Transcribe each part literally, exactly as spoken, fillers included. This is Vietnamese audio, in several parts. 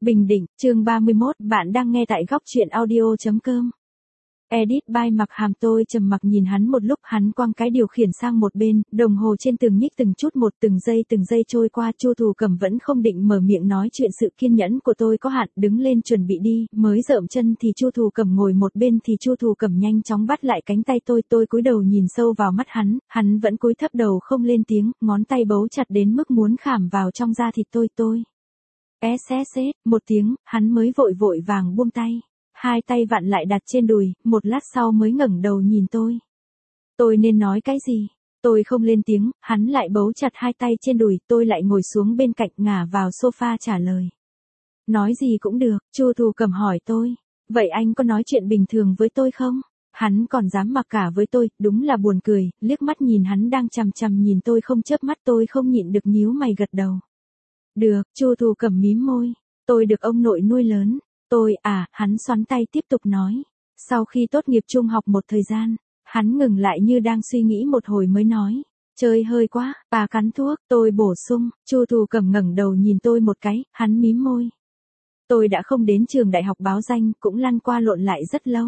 Bình Định, chương ba mươi mốt, bạn đang nghe tại góc truyện audio chấm com. Edit by Mặc Hàm. Tôi trầm mặc nhìn hắn một lúc, hắn quăng cái điều khiển sang một bên, đồng hồ trên tường nhích từng chút một, từng giây từng giây trôi qua. Chu Thù Cầm vẫn không định mở miệng nói chuyện, sự kiên nhẫn của tôi có hạn, đứng lên chuẩn bị đi, mới dợm chân thì Chu Thù Cầm ngồi một bên thì Chu Thù Cầm nhanh chóng bắt lại cánh tay tôi, tôi cúi đầu nhìn sâu vào mắt hắn, hắn vẫn cúi thấp đầu không lên tiếng, ngón tay bấu chặt đến mức muốn khảm vào trong da thịt tôi tôi. Ét ét ét, một tiếng, hắn mới vội vội vàng buông tay. Hai tay vặn lại đặt trên đùi, một lát sau mới ngẩng đầu nhìn tôi. Tôi nên nói cái gì? Tôi không lên tiếng, hắn lại bấu chặt hai tay trên đùi, tôi lại ngồi xuống bên cạnh ngả vào sofa trả lời. Nói gì cũng được, Chu Thù Cầm hỏi tôi. Vậy anh có nói chuyện bình thường với tôi không? Hắn còn dám mặc cả với tôi, đúng là buồn cười, liếc mắt nhìn hắn đang chằm chằm nhìn tôi không chớp mắt, tôi không nhịn được nhíu mày gật đầu. Được, Chu Thù Cầm mím môi. Tôi được ông nội nuôi lớn. Tôi, à, hắn xoắn tay tiếp tục nói. Sau khi tốt nghiệp trung học một thời gian, hắn ngừng lại như đang suy nghĩ một hồi mới nói. Chơi hơi quá, bà cắn thuốc, tôi bổ sung. Chu Thù Cầm ngẩng đầu nhìn tôi một cái, hắn mím môi. Tôi đã không đến trường đại học báo danh, cũng lăn qua lộn lại rất lâu.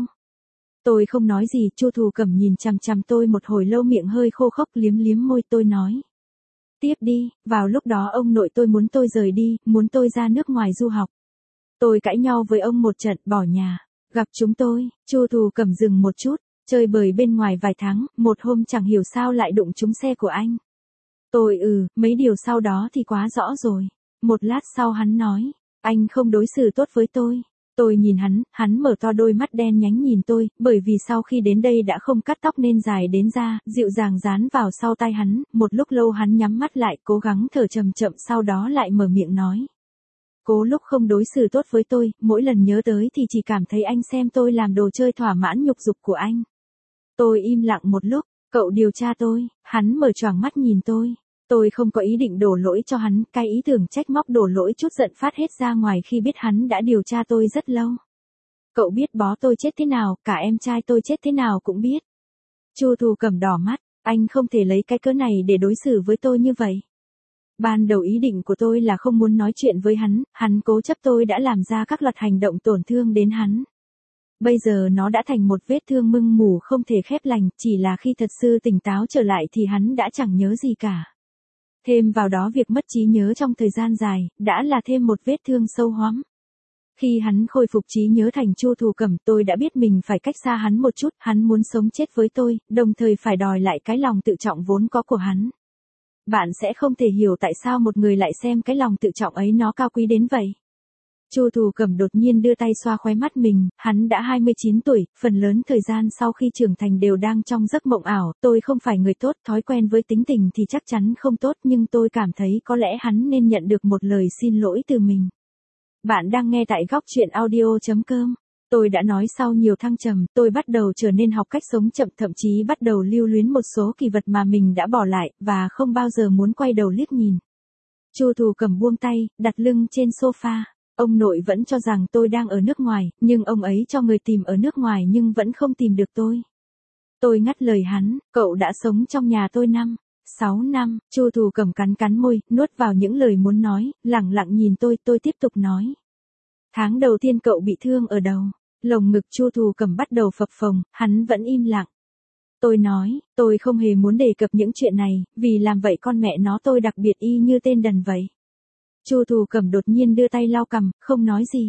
Tôi không nói gì, Chu Thù Cầm nhìn chằm chằm tôi một hồi lâu, miệng hơi khô khốc, liếm liếm môi. Tôi nói. Tiếp đi, vào lúc đó ông nội tôi muốn tôi rời đi, muốn tôi ra nước ngoài du học. Tôi cãi nhau với ông một trận, bỏ nhà. Gặp chúng tôi, Chu Thù Cầm dừng một chút, chơi bời bên ngoài vài tháng, một hôm chẳng hiểu sao lại đụng trúng xe của anh. Tôi ừ, mấy điều sau đó thì quá rõ rồi. Một lát sau hắn nói, anh không đối xử tốt với tôi. Tôi nhìn hắn, hắn mở to đôi mắt đen nhánh nhìn tôi, bởi vì sau khi đến đây đã không cắt tóc nên dài đến da, dịu dàng dán vào sau tai hắn, một lúc lâu hắn nhắm mắt lại, cố gắng thở chậm chậm, sau đó lại mở miệng nói. Cố lúc không đối xử tốt với tôi, mỗi lần nhớ tới thì chỉ cảm thấy anh xem tôi làm đồ chơi thỏa mãn nhục dục của anh. Tôi im lặng một lúc, cậu điều tra tôi, hắn mở choàng mắt nhìn tôi. Tôi không có ý định đổ lỗi cho hắn, cái ý tưởng trách móc đổ lỗi chút giận phát hết ra ngoài khi biết hắn đã điều tra tôi rất lâu. Cậu biết bó tôi chết thế nào, cả em trai tôi chết thế nào cũng biết. Chu Thù Cầm đỏ mắt, anh không thể lấy cái cớ này để đối xử với tôi như vậy. Ban đầu ý định của tôi là không muốn nói chuyện với hắn, hắn cố chấp tôi đã làm ra các loạt hành động tổn thương đến hắn. Bây giờ nó đã thành một vết thương mưng mủ không thể khép lành, chỉ là khi thật sự tỉnh táo trở lại thì hắn đã chẳng nhớ gì cả. Thêm vào đó việc mất trí nhớ trong thời gian dài, đã là thêm một vết thương sâu hoắm. Khi hắn khôi phục trí nhớ thành Chu Thù Cầm, tôi đã biết mình phải cách xa hắn một chút, hắn muốn sống chết với tôi, đồng thời phải đòi lại cái lòng tự trọng vốn có của hắn. Bạn sẽ không thể hiểu tại sao một người lại xem cái lòng tự trọng ấy nó cao quý đến vậy. Chu Thù Cầm đột nhiên đưa tay xoa khóe mắt mình, hắn đã hai mươi chín tuổi, phần lớn thời gian sau khi trưởng thành đều đang trong giấc mộng ảo, tôi không phải người tốt, thói quen với tính tình thì chắc chắn không tốt, nhưng tôi cảm thấy có lẽ hắn nên nhận được một lời xin lỗi từ mình. Bạn đang nghe tại góc truyện audio chấm com. Tôi đã nói sau nhiều thăng trầm, tôi bắt đầu trở nên học cách sống chậm, thậm chí bắt đầu lưu luyến một số kỷ vật mà mình đã bỏ lại, và không bao giờ muốn quay đầu liếc nhìn. Chu Thù Cầm buông tay, đặt lưng trên sofa. Ông nội vẫn cho rằng tôi đang ở nước ngoài, nhưng ông ấy cho người tìm ở nước ngoài nhưng vẫn không tìm được tôi. Tôi ngắt lời hắn, cậu đã sống trong nhà tôi năm, sáu năm, Chu Thù Cầm cắn cắn môi, nuốt vào những lời muốn nói, lẳng lặng nhìn tôi, tôi tiếp tục nói. Tháng đầu tiên cậu bị thương ở đầu, lồng ngực Chu Thù Cầm bắt đầu phập phồng, hắn vẫn im lặng. Tôi nói, tôi không hề muốn đề cập những chuyện này, vì làm vậy con mẹ nó tôi đặc biệt y như tên đần vậy. Chu Thù Cầm đột nhiên đưa tay lau cằm, không nói gì.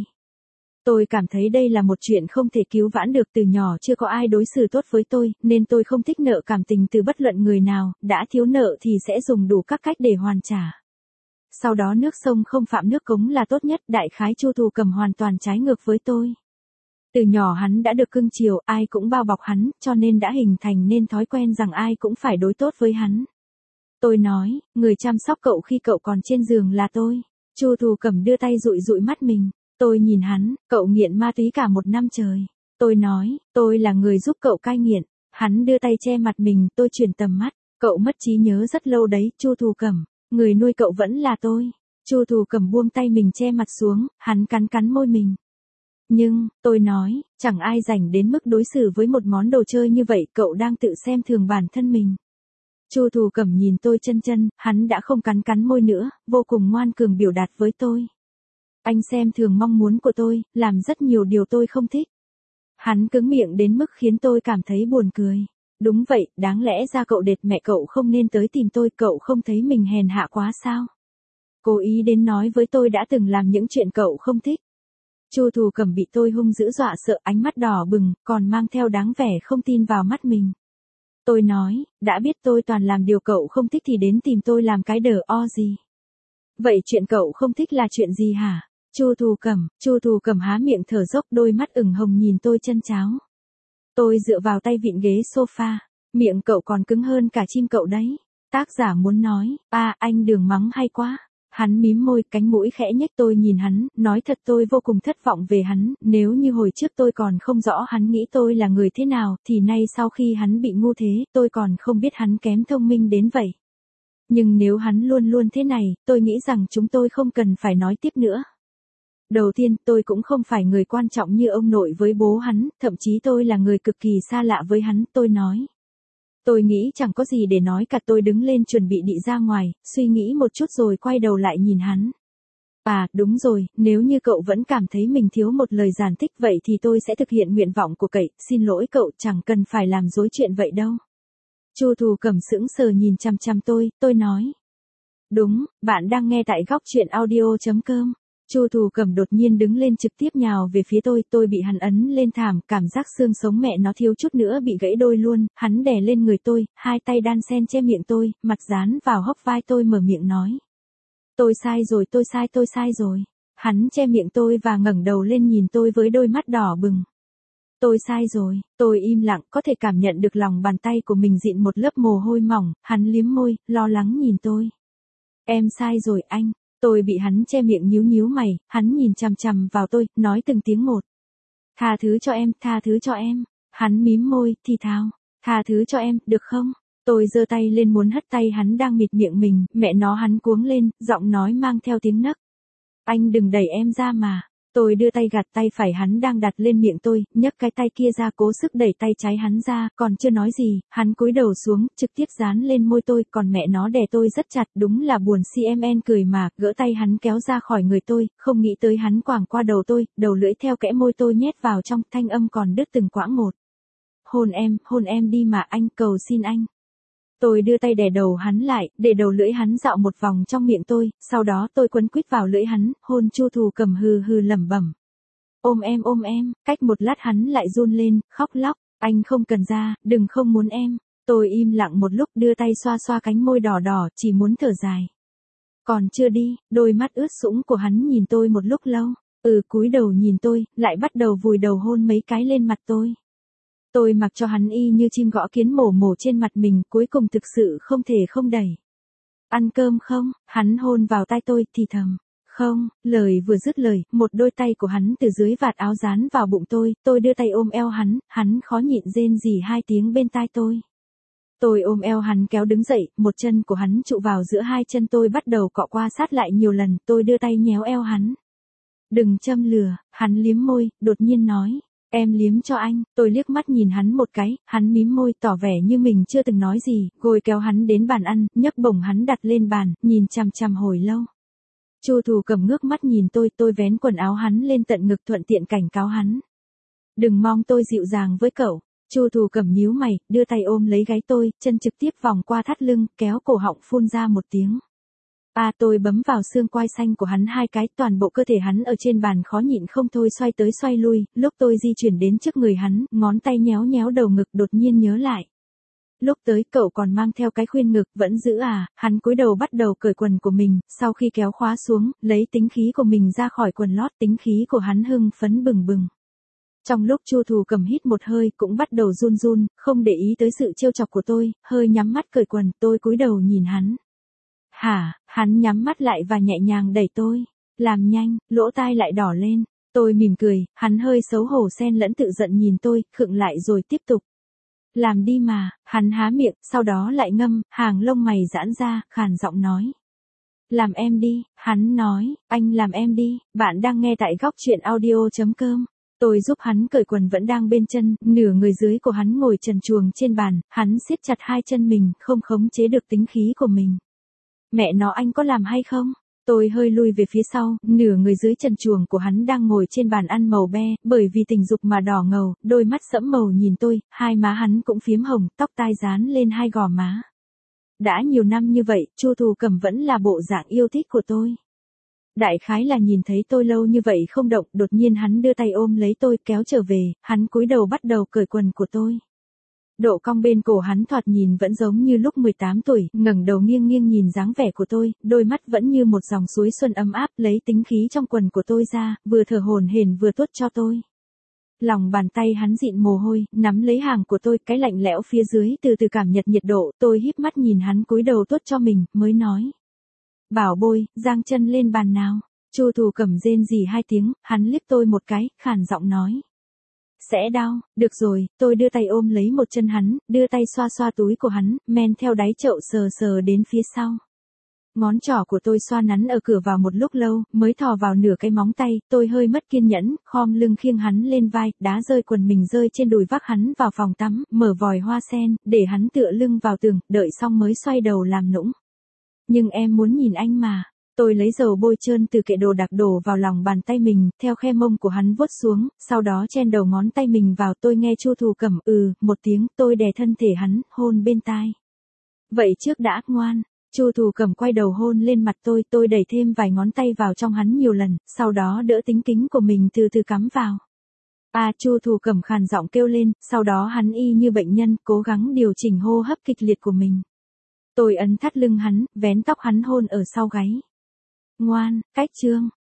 Tôi cảm thấy đây là một chuyện không thể cứu vãn được, từ nhỏ chưa có ai đối xử tốt với tôi, nên tôi không thích nợ cảm tình từ bất luận người nào, đã thiếu nợ thì sẽ dùng đủ các cách để hoàn trả. Sau đó nước sông không phạm nước cống là tốt nhất, đại khái Chu Thù Cầm hoàn toàn trái ngược với tôi. Từ nhỏ hắn đã được cưng chiều, ai cũng bao bọc hắn, cho nên đã hình thành nên thói quen rằng ai cũng phải đối tốt với hắn. Tôi nói, người chăm sóc cậu khi cậu còn trên giường là tôi. Chu Thù Cầm đưa tay dụi dụi mắt mình. Tôi nhìn hắn, cậu nghiện ma túy cả một năm trời. Tôi nói, tôi là người giúp cậu cai nghiện. Hắn đưa tay che mặt mình, tôi chuyển tầm mắt. Cậu mất trí nhớ rất lâu đấy, Chu Thù Cầm. Người nuôi cậu vẫn là tôi. Chu Thù Cầm buông tay mình che mặt xuống, hắn cắn cắn môi mình. Nhưng, tôi nói, chẳng ai rảnh đến mức đối xử với một món đồ chơi như vậy, cậu đang tự xem thường bản thân mình. Chu Thù Cầm nhìn tôi chân chân, hắn đã không cắn cắn môi nữa, vô cùng ngoan cường biểu đạt với tôi. Anh xem thường mong muốn của tôi, làm rất nhiều điều tôi không thích. Hắn cứng miệng đến mức khiến tôi cảm thấy buồn cười. Đúng vậy, đáng lẽ ra cậu đệt mẹ cậu không nên tới tìm tôi, cậu không thấy mình hèn hạ quá sao? Cố ý đến nói với tôi đã từng làm những chuyện cậu không thích. Chu Thù Cẩm bị tôi hung dữ dọa sợ, ánh mắt đỏ bừng, còn mang theo đáng vẻ không tin vào mắt mình. Tôi nói, đã biết tôi toàn làm điều cậu không thích thì đến tìm tôi làm cái đờ o gì. Vậy chuyện cậu không thích là chuyện gì hả? Chu Thù Cẩm, Chu Thù Cẩm há miệng thở dốc, đôi mắt ửng hồng nhìn tôi chăn cháo. Tôi dựa vào tay vịn ghế sofa, miệng cậu còn cứng hơn cả chim cậu đấy. Tác giả muốn nói, a anh Đường mắng hay quá. Hắn mím môi, cánh mũi khẽ nhếch, tôi nhìn hắn, nói thật tôi vô cùng thất vọng về hắn, nếu như hồi trước tôi còn không rõ hắn nghĩ tôi là người thế nào, thì nay sau khi hắn bị ngu thế, tôi còn không biết hắn kém thông minh đến vậy. Nhưng nếu hắn luôn luôn thế này, tôi nghĩ rằng chúng tôi không cần phải nói tiếp nữa. Đầu tiên, tôi cũng không phải người quan trọng như ông nội với bố hắn, thậm chí tôi là người cực kỳ xa lạ với hắn, tôi nói. Tôi nghĩ chẳng có gì để nói cả, tôi đứng lên chuẩn bị đi ra ngoài, suy nghĩ một chút rồi quay đầu lại nhìn hắn. À, đúng rồi, nếu như cậu vẫn cảm thấy mình thiếu một lời giải thích vậy thì tôi sẽ thực hiện nguyện vọng của cậu, xin lỗi cậu, chẳng cần phải làm dối chuyện vậy đâu. Chu Thù Cẩm sững sờ nhìn chằm chằm tôi, tôi nói. Đúng, bạn đang nghe tại góc truyện audio chấm com. Chu Thù Cẩm đột nhiên đứng lên trực tiếp nhào về phía tôi, tôi bị hắn ấn lên thảm, cảm giác xương sống mẹ nó thiếu chút nữa bị gãy đôi luôn, hắn đè lên người tôi, hai tay đan sen che miệng tôi, mặt dán vào hốc vai tôi mở miệng nói. Tôi sai rồi, tôi sai, tôi sai rồi. Hắn che miệng tôi và ngẩng đầu lên nhìn tôi với đôi mắt đỏ bừng. Tôi sai rồi, tôi im lặng, có thể cảm nhận được lòng bàn tay của mình dịn một lớp mồ hôi mỏng, hắn liếm môi, lo lắng nhìn tôi. Em sai rồi anh. Tôi bị hắn che miệng nhíu nhíu mày, hắn nhìn chằm chằm vào tôi, nói từng tiếng một. Tha thứ cho em, tha thứ cho em. Hắn mím môi, thì thào. Tha thứ cho em, được không? Tôi giơ tay lên muốn hất tay hắn đang mịt miệng mình, mẹ nó hắn cuống lên, giọng nói mang theo tiếng nấc. Anh đừng đẩy em ra mà. Tôi đưa tay gạt tay phải hắn đang đặt lên miệng tôi, nhấc cái tay kia ra cố sức đẩy tay trái hắn ra, còn chưa nói gì, hắn cúi đầu xuống, trực tiếp dán lên môi tôi, còn mẹ nó đè tôi rất chặt, đúng là buồn xê em en cười mà, gỡ tay hắn kéo ra khỏi người tôi, không nghĩ tới hắn quàng qua đầu tôi, đầu lưỡi theo kẽ môi tôi nhét vào trong, thanh âm còn đứt từng quãng một. Hôn em, hôn em đi mà anh, cầu xin anh. Tôi đưa tay đè đầu hắn lại, để đầu lưỡi hắn dạo một vòng trong miệng tôi, sau đó tôi quấn quýt vào lưỡi hắn, hôn Chu Thù Cẩm hừ hừ lẩm bẩm. Ôm em ôm em, cách một lát hắn lại run lên, khóc lóc, anh không cần ra, đừng không muốn em. Tôi im lặng một lúc đưa tay xoa xoa cánh môi đỏ đỏ, chỉ muốn thở dài. Còn chưa đi, đôi mắt ướt sũng của hắn nhìn tôi một lúc lâu, ừ cúi đầu nhìn tôi, lại bắt đầu vùi đầu hôn mấy cái lên mặt tôi. Tôi mặc cho hắn y như chim gõ kiến mổ mổ trên mặt mình, cuối cùng thực sự không thể không đẩy. Ăn cơm không? Hắn hôn vào tai tôi, thì thầm. Không, lời vừa dứt lời, một đôi tay của hắn từ dưới vạt áo dán vào bụng tôi, tôi đưa tay ôm eo hắn, hắn khó nhịn rên rỉ hai tiếng bên tai tôi. Tôi ôm eo hắn kéo đứng dậy, một chân của hắn trụ vào giữa hai chân tôi bắt đầu cọ qua sát lại nhiều lần, tôi đưa tay nhéo eo hắn. Đừng châm lửa, hắn liếm môi, đột nhiên nói. Em liếm cho anh, tôi liếc mắt nhìn hắn một cái, hắn mím môi tỏ vẻ như mình chưa từng nói gì, rồi kéo hắn đến bàn ăn, nhấc bổng hắn đặt lên bàn, nhìn chằm chằm hồi lâu. Chu Thù Cẩm ngước mắt nhìn tôi, tôi vén quần áo hắn lên tận ngực thuận tiện cảnh cáo hắn. Đừng mong tôi dịu dàng với cậu. Chu Thù Cẩm nhíu mày, đưa tay ôm lấy gáy tôi, chân trực tiếp vòng qua thắt lưng, kéo cổ họng phun ra một tiếng. À tôi bấm vào xương quai xanh của hắn hai cái, toàn bộ cơ thể hắn ở trên bàn khó nhịn không thôi xoay tới xoay lui, lúc tôi di chuyển đến trước người hắn, ngón tay nhéo nhéo đầu ngực đột nhiên nhớ lại. Lúc tới cậu còn mang theo cái khuyên ngực, vẫn giữ à, hắn cúi đầu bắt đầu cởi quần của mình, sau khi kéo khóa xuống, lấy tính khí của mình ra khỏi quần lót, tính khí của hắn hưng phấn bừng bừng. Trong lúc Chu Thù Cẩm hít một hơi, cũng bắt đầu run run, không để ý tới sự trêu chọc của tôi, hơi nhắm mắt cởi quần, tôi cúi đầu nhìn hắn. Hả, hắn nhắm mắt lại và nhẹ nhàng đẩy tôi. Làm nhanh, lỗ tai lại đỏ lên. Tôi mỉm cười, hắn hơi xấu hổ xen lẫn tự giận nhìn tôi, khựng lại rồi tiếp tục. Làm đi mà, hắn há miệng, sau đó lại ngâm, hàng lông mày giãn ra, khàn giọng nói. Làm em đi, hắn nói, anh làm em đi, bạn đang nghe tại góc truyện audio chấm com. Tôi giúp hắn cởi quần vẫn đang bên chân, nửa người dưới của hắn ngồi trần truồng trên bàn, hắn siết chặt hai chân mình, không khống chế được tính khí của mình. Mẹ nó anh có làm hay không? Tôi hơi lui về phía sau, nửa người dưới trần truồng của hắn đang ngồi trên bàn ăn màu be, bởi vì tình dục mà đỏ ngầu, đôi mắt sẫm màu nhìn tôi, hai má hắn cũng phiếm hồng, tóc tai dán lên hai gò má. Đã nhiều năm như vậy, Chu Thù Cầm vẫn là bộ dạng yêu thích của tôi. Đại khái là nhìn thấy tôi lâu như vậy không động, đột nhiên hắn đưa tay ôm lấy tôi kéo trở về, hắn cúi đầu bắt đầu cởi quần của tôi. Độ cong bên cổ hắn thoạt nhìn vẫn giống như lúc mười tám tuổi, ngẩng đầu nghiêng nghiêng nhìn dáng vẻ của tôi, đôi mắt vẫn như một dòng suối xuân ấm áp, lấy tính khí trong quần của tôi ra, vừa thở hổn hển vừa tuốt cho tôi. Lòng bàn tay hắn dịn mồ hôi, nắm lấy hàng của tôi, cái lạnh lẽo phía dưới từ từ cảm nhận nhiệt độ, tôi híp mắt nhìn hắn cúi đầu tuốt cho mình, mới nói. Bảo bôi, giang chân lên bàn nào. Chu Thù Cầm rên rỉ hai tiếng, hắn liếc tôi một cái, khàn giọng nói. Sẽ đau, được rồi, tôi đưa tay ôm lấy một chân hắn, đưa tay xoa xoa túi của hắn, men theo đáy chậu sờ sờ đến phía sau. Ngón trỏ của tôi xoa nắn ở cửa vào một lúc lâu, mới thò vào nửa cái móng tay, tôi hơi mất kiên nhẫn, khom lưng khiêng hắn lên vai, đá rơi quần mình rơi trên đùi vác hắn vào phòng tắm, mở vòi hoa sen, để hắn tựa lưng vào tường, đợi xong mới xoay đầu làm nũng. Nhưng em muốn nhìn anh mà. Tôi lấy dầu bôi trơn từ kệ đồ đạc đổ vào lòng bàn tay mình, theo khe mông của hắn vuốt xuống, sau đó chen đầu ngón tay mình vào, tôi nghe Chu Thù Cầm ừ, một tiếng, tôi đè thân thể hắn, hôn bên tai. Vậy trước đã, ngoan. Chu Thù Cầm quay đầu hôn lên mặt tôi, tôi đẩy thêm vài ngón tay vào trong hắn nhiều lần, sau đó đỡ tính kính của mình từ từ cắm vào. À, Chu Thù Cầm khàn giọng kêu lên, sau đó hắn y như bệnh nhân, cố gắng điều chỉnh hô hấp kịch liệt của mình. Tôi ấn thắt lưng hắn, vén tóc hắn hôn ở sau gáy. Ngoan, cách trương.